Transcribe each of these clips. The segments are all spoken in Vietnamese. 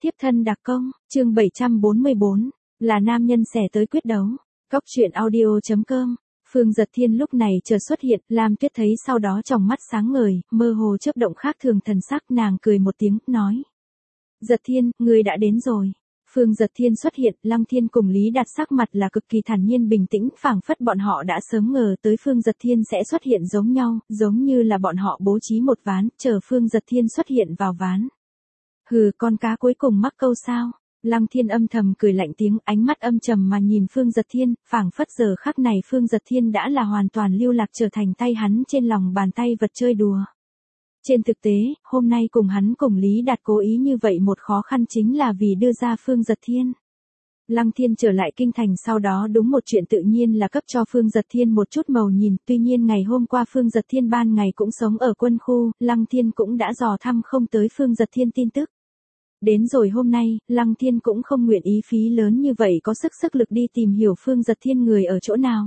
Tiếp thân đặc công, chương 744, là nam nhân xẻ tới quyết đấu. Góc truyện audio.com. Phương Dật Thiên lúc này chợt xuất hiện, Lam Tuyết thấy sau đó trong mắt sáng ngời, mơ hồ chớp động khác thường thần sắc, nàng cười một tiếng, nói: Dật Thiên, ngươi đã đến rồi. Phương Dật Thiên xuất hiện, Lăng Thiên cùng Lý Đạt sắc mặt là cực kỳ thản nhiên bình tĩnh, phảng phất bọn họ đã sớm ngờ tới Phương Dật Thiên sẽ xuất hiện giống nhau, giống như là bọn họ bố trí một ván, chờ Phương Dật Thiên xuất hiện vào ván. Hừ, con cá cuối cùng mắc câu sao? Lăng Thiên âm thầm cười lạnh tiếng, ánh mắt âm trầm mà nhìn Phương Dật Thiên, phảng phất giờ khắc này Phương Dật Thiên đã là hoàn toàn lưu lạc, trở thành tay hắn trên lòng bàn tay vật chơi đùa. Trên thực tế, hôm nay cùng hắn cùng Lý Đạt cố ý như vậy một khó khăn chính là vì đưa ra Phương Dật Thiên. Lăng Thiên trở lại kinh thành sau đó đúng một chuyện tự nhiên là cấp cho Phương Dật Thiên một chút màu nhìn, tuy nhiên ngày hôm qua Phương Dật Thiên ban ngày cũng sống ở quân khu, Lăng Thiên cũng đã dò thăm không tới Phương Dật Thiên tin tức. Đến rồi hôm nay, Lăng Thiên cũng không nguyện ý phí lớn như vậy có sức lực đi tìm hiểu Phương Dật Thiên người ở chỗ nào.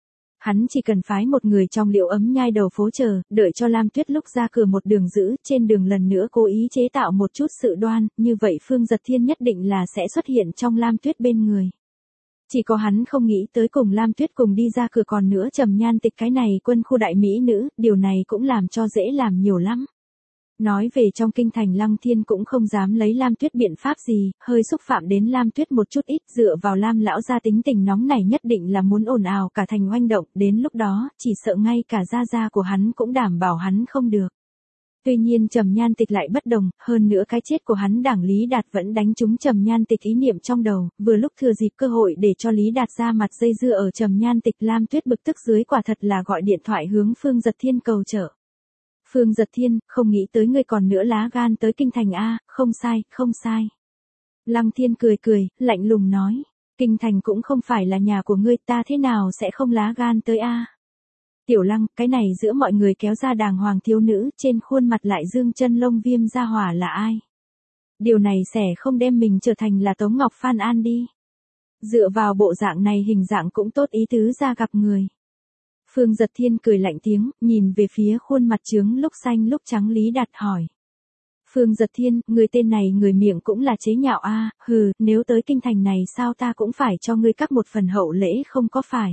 Hắn chỉ cần phái một người trong Liệu Ấm Nhai đầu phố chờ, đợi cho Lam Tuyết lúc ra cửa một đường giữ, trên đường lần nữa cố ý chế tạo một chút sự đoan, như vậy Phương Dật Thiên nhất định là sẽ xuất hiện trong Lam Tuyết bên người. Chỉ có hắn không nghĩ tới cùng Lam Tuyết cùng đi ra cửa còn nữa Trầm Nhan Tịch cái này quân khu đại mỹ nữ, điều này cũng làm cho dễ làm nhiều lắm. Nói về trong kinh thành, Lăng Thiên cũng không dám lấy Lam Tuyết biện pháp gì, hơi xúc phạm đến Lam Tuyết một chút ít, dựa vào Lam lão gia tính tình nóng này nhất định là muốn ồn ào cả thành oanh động, đến lúc đó, chỉ sợ ngay cả gia của hắn cũng đảm bảo hắn không được. Tuy nhiên Trầm Nhan Tịch lại bất đồng, hơn nữa cái chết của hắn đảng Lý Đạt vẫn đánh trúng Trầm Nhan Tịch ý niệm trong đầu, vừa lúc thừa dịp cơ hội để cho Lý Đạt ra mặt dây dưa ở Trầm Nhan Tịch. Lam Tuyết bực tức dưới quả thật là gọi điện thoại hướng Phương Dật Thiên cầu trợ. Phương Dật Thiên, không nghĩ tới ngươi còn nữa lá gan tới kinh thành a, không sai. Lăng Thiên cười, lạnh lùng nói, kinh thành cũng không phải là nhà của ngươi, ta thế nào sẽ không lá gan tới a? Tiểu Lăng, cái này giữa mọi người kéo ra đàng hoàng thiếu nữ, trên khuôn mặt lại dương chân lông viêm ra hỏa là ai? Điều này sẽ không đem mình trở thành là Tống Ngọc Phan An đi. Dựa vào bộ dạng này hình dạng cũng tốt ý tứ ra gặp người. Phương Dật Thiên cười lạnh tiếng, nhìn về phía khuôn mặt trướng lúc xanh lúc trắng Lý Đạt hỏi. Phương Dật Thiên, người tên này người miệng cũng là chế nhạo a, hừ, nếu tới kinh thành này sao ta cũng phải cho ngươi các một phần hậu lễ không có phải.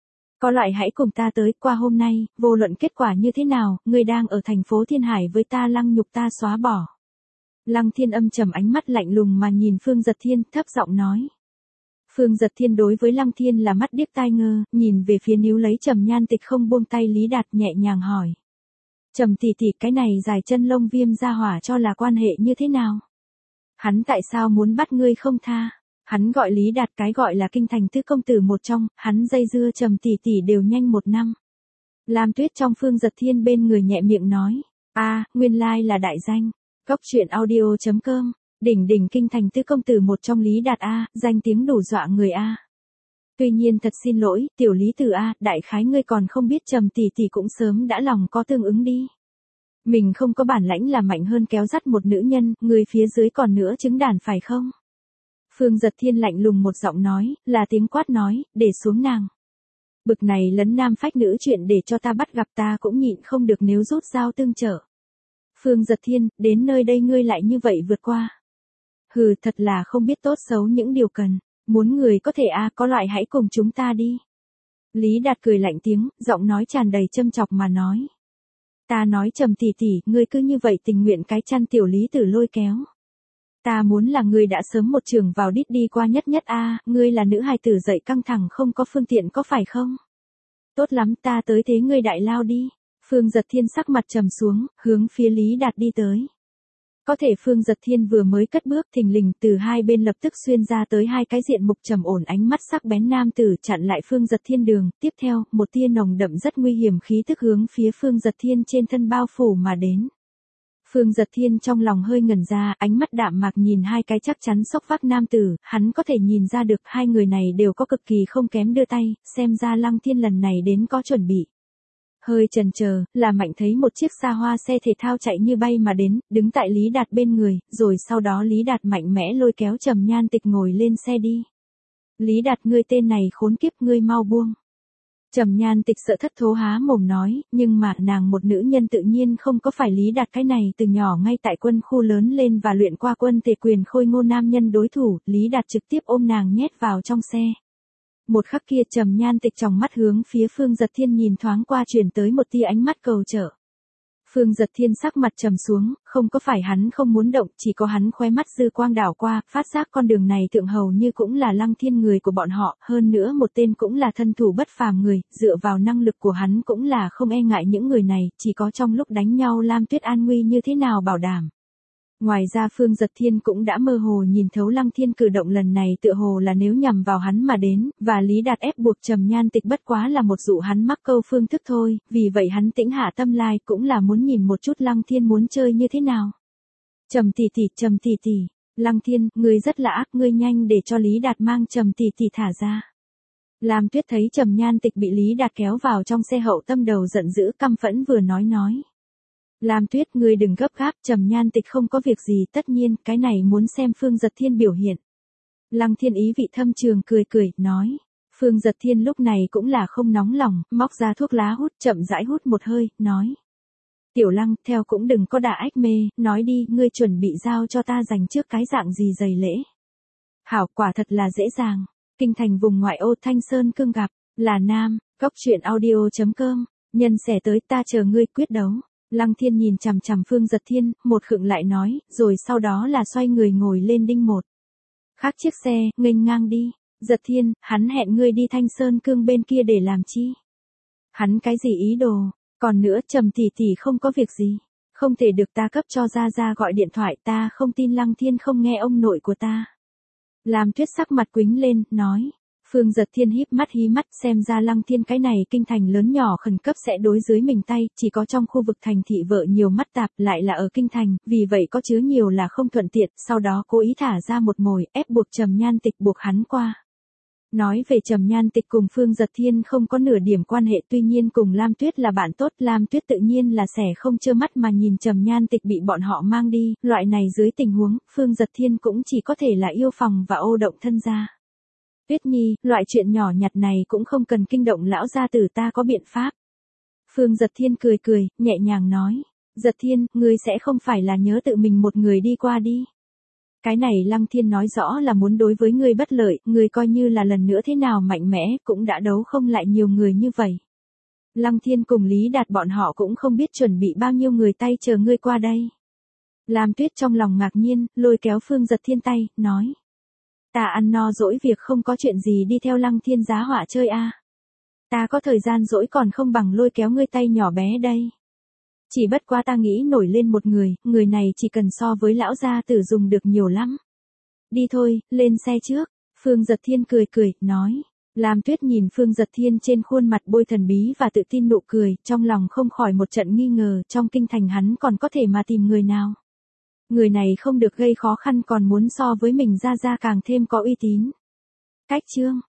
Có loại hãy cùng ta tới, qua hôm nay, vô luận kết quả như thế nào, ngươi đang ở thành phố Thiên Hải với ta lăng nhục ta xóa bỏ. Lăng Thiên âm trầm ánh mắt lạnh lùng mà nhìn Phương Dật Thiên, thấp giọng nói. Phương Dật Thiên đối với Lăng Thiên là mắt điếc tai ngơ, nhìn về phía níu lấy Trầm Nhan Tịch không buông tay Lý Đạt nhẹ nhàng hỏi. Trầm tỷ tỷ, cái này dài chân lông viêm ra hỏa cho là quan hệ như thế nào? Hắn tại sao muốn bắt ngươi không tha? Hắn gọi Lý Đạt cái gọi là kinh thành tứ công tử một trong, hắn dây dưa Trầm tỷ tỷ đều nhanh 1 năm. Lam Tuyết trong Phương Dật Thiên bên người nhẹ miệng nói. Nguyên lai là đại danh. Góc truyện audio.com. Đỉnh kinh thành tứ công tử một trong Lý Đạt a, danh tiếng đủ dọa người a. Tuy nhiên thật xin lỗi, tiểu Lý Tử a, đại khái ngươi còn không biết Trầm tỷ tỷ cũng sớm đã lòng có tương ứng đi. Mình không có bản lãnh là mạnh hơn kéo dắt một nữ nhân, người phía dưới còn nữa trứng đàn phải không? Phương Dật Thiên lạnh lùng một giọng nói, là tiếng quát nói, để xuống nàng. Bực này lấn nam phách nữ chuyện để cho ta bắt gặp ta cũng nhịn không được nếu rút dao tương trợ. Phương Dật Thiên, đến nơi đây ngươi lại như vậy vượt qua. Hừ, thật là không biết tốt xấu những điều cần. Muốn người có thể có loại hãy cùng chúng ta đi. Lý Đạt cười lạnh tiếng, giọng nói tràn đầy châm chọc mà nói. Ta nói Trầm tỷ tỷ, ngươi cứ như vậy tình nguyện cái chăn tiểu Lý Tử lôi kéo. Ta muốn là ngươi đã sớm một trường vào đít đi qua nhất ngươi là nữ hài tử dậy căng thẳng không có phương tiện có phải không? Tốt lắm, ta tới thế ngươi đại lao đi. Phương Dật Thiên sắc mặt trầm xuống, hướng phía Lý Đạt đi tới. Có thể Phương Dật Thiên vừa mới cất bước thình lình từ hai bên lập tức xuyên ra tới hai cái diện mục trầm ổn ánh mắt sắc bén nam tử chặn lại Phương Dật Thiên đường, tiếp theo, một tia nồng đậm rất nguy hiểm khí tức hướng phía Phương Dật Thiên trên thân bao phủ mà đến. Phương Dật Thiên trong lòng hơi ngẩn ra, ánh mắt đạm mạc nhìn hai cái chắc chắn xốc vác nam tử, hắn có thể nhìn ra được hai người này đều có cực kỳ không kém đưa tay, xem ra Lăng Thiên lần này đến có chuẩn bị. Hơi chần chờ, là Mạnh thấy một chiếc xa hoa xe thể thao chạy như bay mà đến, đứng tại Lý Đạt bên người, rồi sau đó Lý Đạt mạnh mẽ lôi kéo Trầm Nhan Tịch ngồi lên xe đi. Lý Đạt, ngươi tên này khốn kiếp, ngươi mau buông. Trầm Nhan Tịch sợ thất thố há mồm nói, nhưng mà nàng một nữ nhân tự nhiên không có phải Lý Đạt cái này từ nhỏ ngay tại quân khu lớn lên và luyện qua quân thể quyền khôi ngô nam nhân đối thủ, Lý Đạt trực tiếp ôm nàng nhét vào trong xe. Một khắc kia Trầm Nhan Tịch tròng mắt hướng phía Phương Giật Thiên nhìn thoáng qua truyền tới một tia ánh mắt cầu trợ. Phương Giật Thiên sắc mặt trầm xuống, không có phải hắn không muốn động, chỉ có hắn khóe mắt dư quang đảo qua, phát giác con đường này thượng hầu như cũng là Lăng Thiên người của bọn họ, hơn nữa một tên cũng là thân thủ bất phàm người, dựa vào năng lực của hắn cũng là không e ngại những người này, chỉ có trong lúc đánh nhau Lam Tuyết an nguy như thế nào bảo đảm. Ngoài ra Phương Giật Thiên cũng đã mơ hồ nhìn thấu Lăng Thiên cử động lần này tựa hồ là nếu nhằm vào hắn mà đến, và Lý Đạt ép buộc Trầm Nhan Tịch bất quá là một dụ hắn mắc câu phương thức thôi, vì vậy hắn tĩnh hạ tâm lai cũng là muốn nhìn một chút Lăng Thiên muốn chơi như thế nào. Trầm tỷ tỷ, Lăng Thiên, ngươi rất là ác, ngươi nhanh để cho Lý Đạt mang Trầm tỷ tỷ thả ra. Lam Tuyết thấy Trầm Nhan Tịch bị Lý Đạt kéo vào trong xe hậu tâm đầu giận dữ căm phẫn vừa nói. Lam Tuyết, ngươi đừng gấp gáp, Trầm Nhan Tịch không có việc gì, tất nhiên, cái này muốn xem Phương Giật Thiên biểu hiện. Lăng Thiên ý vị thâm trường cười, nói. Phương Giật Thiên lúc này cũng là không nóng lòng, móc ra thuốc lá hút, chậm rãi hút một hơi, nói. Tiểu Lăng, theo cũng đừng có đả ách mê, nói đi, ngươi chuẩn bị giao cho ta dành trước cái dạng gì giày lễ. Hảo, quả thật là dễ dàng. Kinh thành vùng ngoại ô Thanh Sơn Cương gặp, là nam, góc truyện audio.com, nhân sẻ tới ta chờ ngươi quyết đấu. Lăng Thiên nhìn chằm chằm Phương Giật Thiên, một khựng lại nói, rồi sau đó là xoay người ngồi lên đinh một. Khác chiếc xe, nghênh ngang đi. Giật Thiên, hắn hẹn ngươi đi Thanh Sơn Cương bên kia để làm chi? Hắn cái gì ý đồ? Còn nữa Trầm tỷ tỷ không có việc gì. Không thể được ta cấp cho ra gọi điện thoại, ta không tin Lăng Thiên không nghe ông nội của ta. Lam Tuyết sắc mặt quĩnh lên, nói. Phương Giật Thiên hí mắt, xem ra Lăng Thiên cái này kinh thành lớn nhỏ khẩn cấp sẽ đối dưới mình tay, chỉ có trong khu vực thành thị vợ nhiều mắt tạp lại là ở kinh thành, vì vậy có chứa nhiều là không thuận tiện, sau đó cố ý thả ra một mồi, ép buộc Trầm Nhan Tịch buộc hắn qua. Nói về Trầm Nhan Tịch cùng Phương Giật Thiên không có nửa điểm quan hệ, tuy nhiên cùng Lam Tuyết là bạn tốt, Lam Tuyết tự nhiên là sẽ không trơ mắt mà nhìn Trầm Nhan Tịch bị bọn họ mang đi, loại này dưới tình huống, Phương Giật Thiên cũng chỉ có thể là yêu phòng và ô động thân gia. Tuyết Nhi, loại chuyện nhỏ nhặt này cũng không cần kinh động lão gia tử, ta có biện pháp. Phương Giật Thiên cười, nhẹ nhàng nói. Giật Thiên, ngươi sẽ không phải là nhớ tự mình một người đi qua đi. Cái này Lăng Thiên nói rõ là muốn đối với ngươi bất lợi, ngươi coi như là lần nữa thế nào mạnh mẽ, cũng đã đấu không lại nhiều người như vậy. Lăng Thiên cùng Lý Đạt bọn họ cũng không biết chuẩn bị bao nhiêu người tay chờ ngươi qua đây. Lam Tuyết trong lòng ngạc nhiên, lôi kéo Phương Giật Thiên tay, nói. Ta ăn no dỗi việc không có chuyện gì đi theo Lăng Thiên giá họa chơi a. Ta có thời gian dỗi còn không bằng lôi kéo ngươi tay nhỏ bé đây. Chỉ bất quá ta nghĩ nổi lên một người này chỉ cần so với lão gia tử dùng được nhiều lắm. Đi thôi, lên xe trước. Phương Giật Thiên cười, nói. Lam Tuyết nhìn Phương Giật Thiên trên khuôn mặt bôi thần bí và tự tin nụ cười, trong lòng không khỏi một trận nghi ngờ, trong kinh thành hắn còn có thể mà tìm người nào. Người này không được gây khó khăn còn muốn so với mình ra càng thêm có uy tín. Cách chương